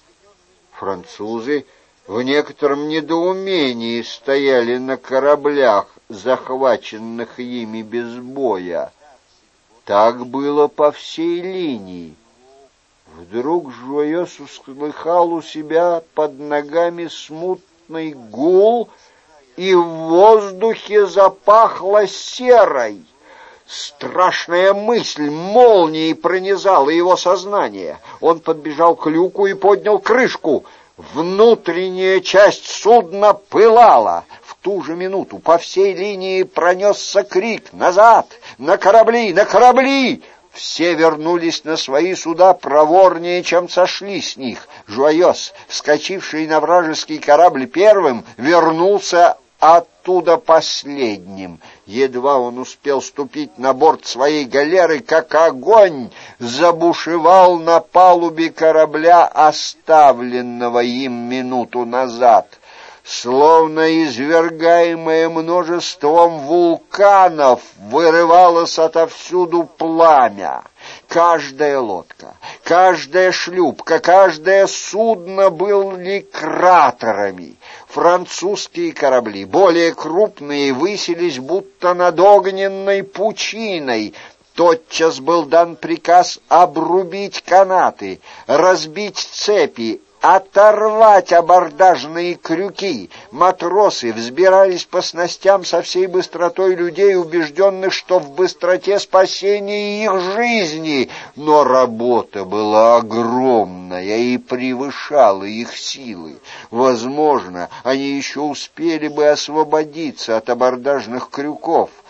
Французы в некотором недоумении стояли на кораблях, захваченных ими без боя. Так было по всей линии. Вдруг Жуайоз услыхал у себя под ногами смутный гул, и в воздухе запахло серой. Страшная мысль молнией пронизала его сознание. Он подбежал к люку и поднял крышку. Внутренняя часть судна пылала. В ту же минуту по всей линии пронесся крик: «Назад! На корабли! На корабли!» Все вернулись на свои суда проворнее, чем сошли с них. Жуайоз, вскочивший на вражеский корабль первым, вернулся оттуда последним. Едва он успел ступить на борт своей галеры, как огонь забушевал на палубе корабля, оставленного им минуту назад. Словно извергаемое множеством вулканов, вырывалось отовсюду пламя. Каждая лодка, каждая шлюпка, каждое судно были кратерами. Французские корабли, более крупные, высились будто над огненной пучиной. Тотчас был дан приказ обрубить канаты, разбить цепи, оторвать абордажные крюки. Матросы взбирались по снастям со всей быстротой людей, убежденных, что в быстроте спасения их жизни. Но работа была огромная и превышала их силы. Возможно, они еще успели бы освободиться от абордажных крюков,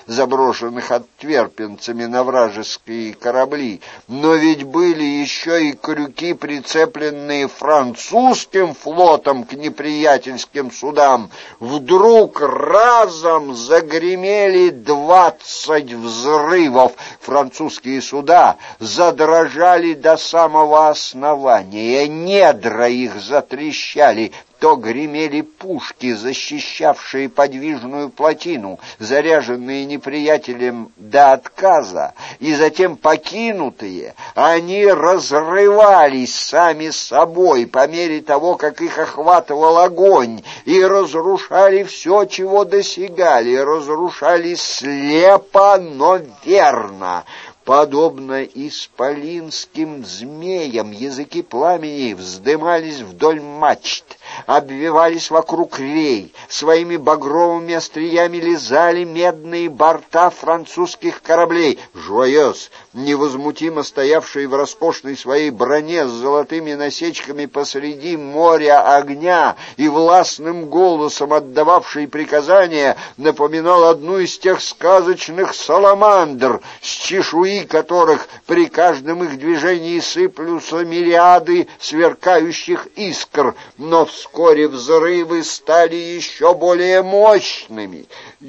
заброшенных антверпенцами на вражеские корабли, но ведь были еще и крюки, прицепленные французским флотом к неприятельским судам. Вдруг разом загремели двадцать взрывов. Французские суда задрожали до самого основания, недра их затрещали. То гремели пушки, защищавшие подвижную плотину, заряженные неприятелем до отказа, и затем покинутые, они разрывались сами собой по мере того, как их охватывал огонь, и разрушали все, чего досягали, разрушали слепо, но верно. Подобно исполинским змеям, языки пламени вздымались вдоль мачт, обвивались вокруг рей, своими багровыми остриями лизали медные борта французских кораблей. Жуайос, невозмутимо стоявший в роскошной своей броне с золотыми насечками посреди моря огня и властным голосом отдававший приказания, напоминал одну из тех сказочных саламандр, с чешуей которых при каждом их движении сыплются мириады сверкающих искр, но вскоре взрывы стали еще более мощными,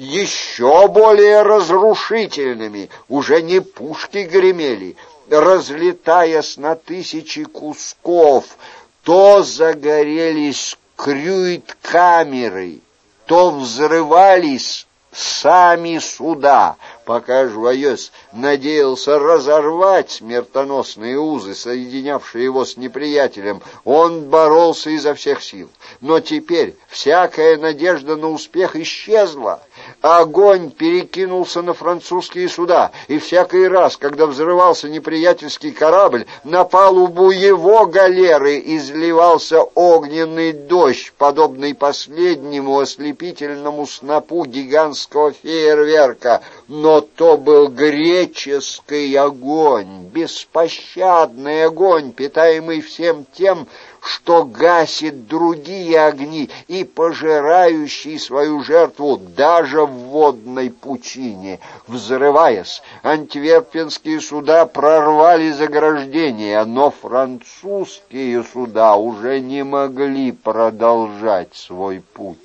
еще более разрушительными. Уже не пушки гремели, разлетаясь на тысячи кусков, то загорелись крюит-камеры, то взрывались сами суда. Пока Жуайос надеялся разорвать смертоносные узы, соединявшие его с неприятелем, он боролся изо всех сил. Но теперь всякая надежда на успех исчезла. Огонь перекинулся на французские суда, и всякий раз, когда взрывался неприятельский корабль, на палубу его галеры изливался огненный дождь, подобный последнему ослепительному снопу гигантского фейерверка. Но то был греческий огонь, беспощадный огонь, питаемый всем тем, что гасит другие огни и пожирающий свою жертву даже в водной пучине. Взрываясь, антверпенские суда прорвали заграждение, но французские суда уже не могли продолжать свой путь.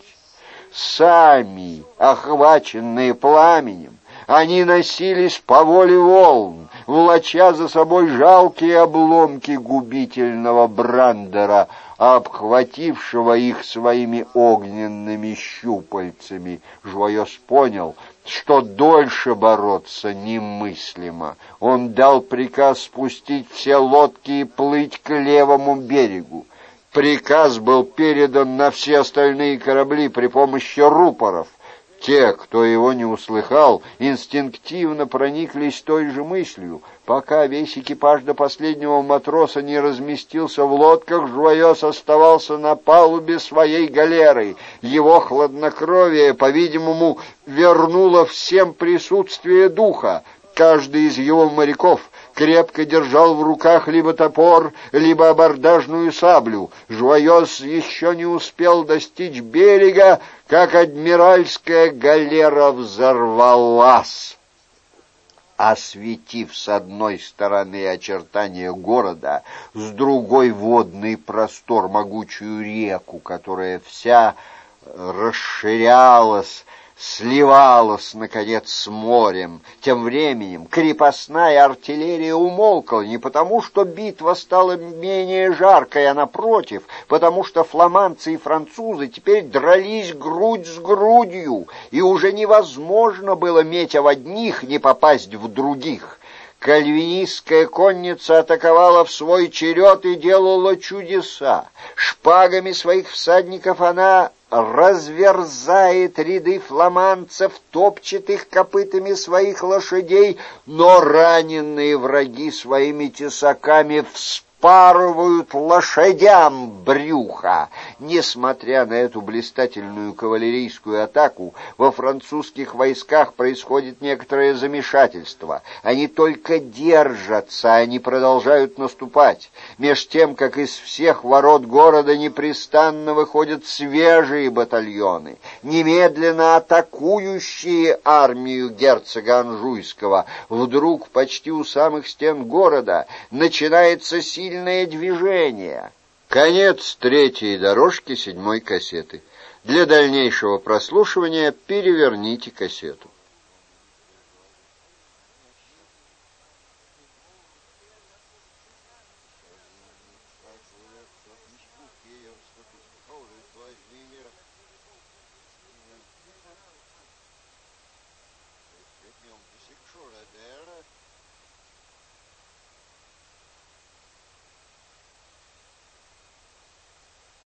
Сами, охваченные пламенем, они носились по воле волн, влача за собой жалкие обломки губительного брандера, обхватившего их своими огненными щупальцами. Жуайос понял, что дольше бороться немыслимо. Он дал приказ спустить все лодки и плыть к левому берегу. Приказ был передан на все остальные корабли при помощи рупоров. Те, кто его не услыхал, инстинктивно прониклись той же мыслью. Пока весь экипаж до последнего матроса не разместился в лодках, Жуайос оставался на палубе своей галеры. Его хладнокровие, по-видимому, вернуло всем присутствие духа. Каждый из его моряков крепко держал в руках либо топор, либо абордажную саблю. Жуайос еще не успел достичь берега, как адмиральская галера взорвалась, осветив с одной стороны очертания города, с другой водный простор, могучую реку, которая вся расширялась, сливалась, наконец, с морем. Тем временем крепостная артиллерия умолкла не потому, что битва стала менее жаркой, а напротив, потому что фламандцы и французы теперь дрались грудь с грудью, и уже невозможно было, метя в одних, не попасть в других. Кальвинистская конница атаковала в свой черед и делала чудеса. Шпагами своих всадников она разверзает ряды фламандцев, топчет их копытами своих лошадей, но раненые враги своими тесаками вспомнили вспарывают лошадям брюха. Несмотря на эту блистательную кавалерийскую атаку, во французских войсках происходит некоторое замешательство. Они только держатся, они продолжают наступать. Меж тем, как из всех ворот города непрестанно выходят свежие батальоны, немедленно атакующие армию герцога Анжуйского. Вдруг почти у самых стен города начинается сильное движение. Конец третьей дорожки седьмой кассеты. Для дальнейшего прослушивания переверните кассету.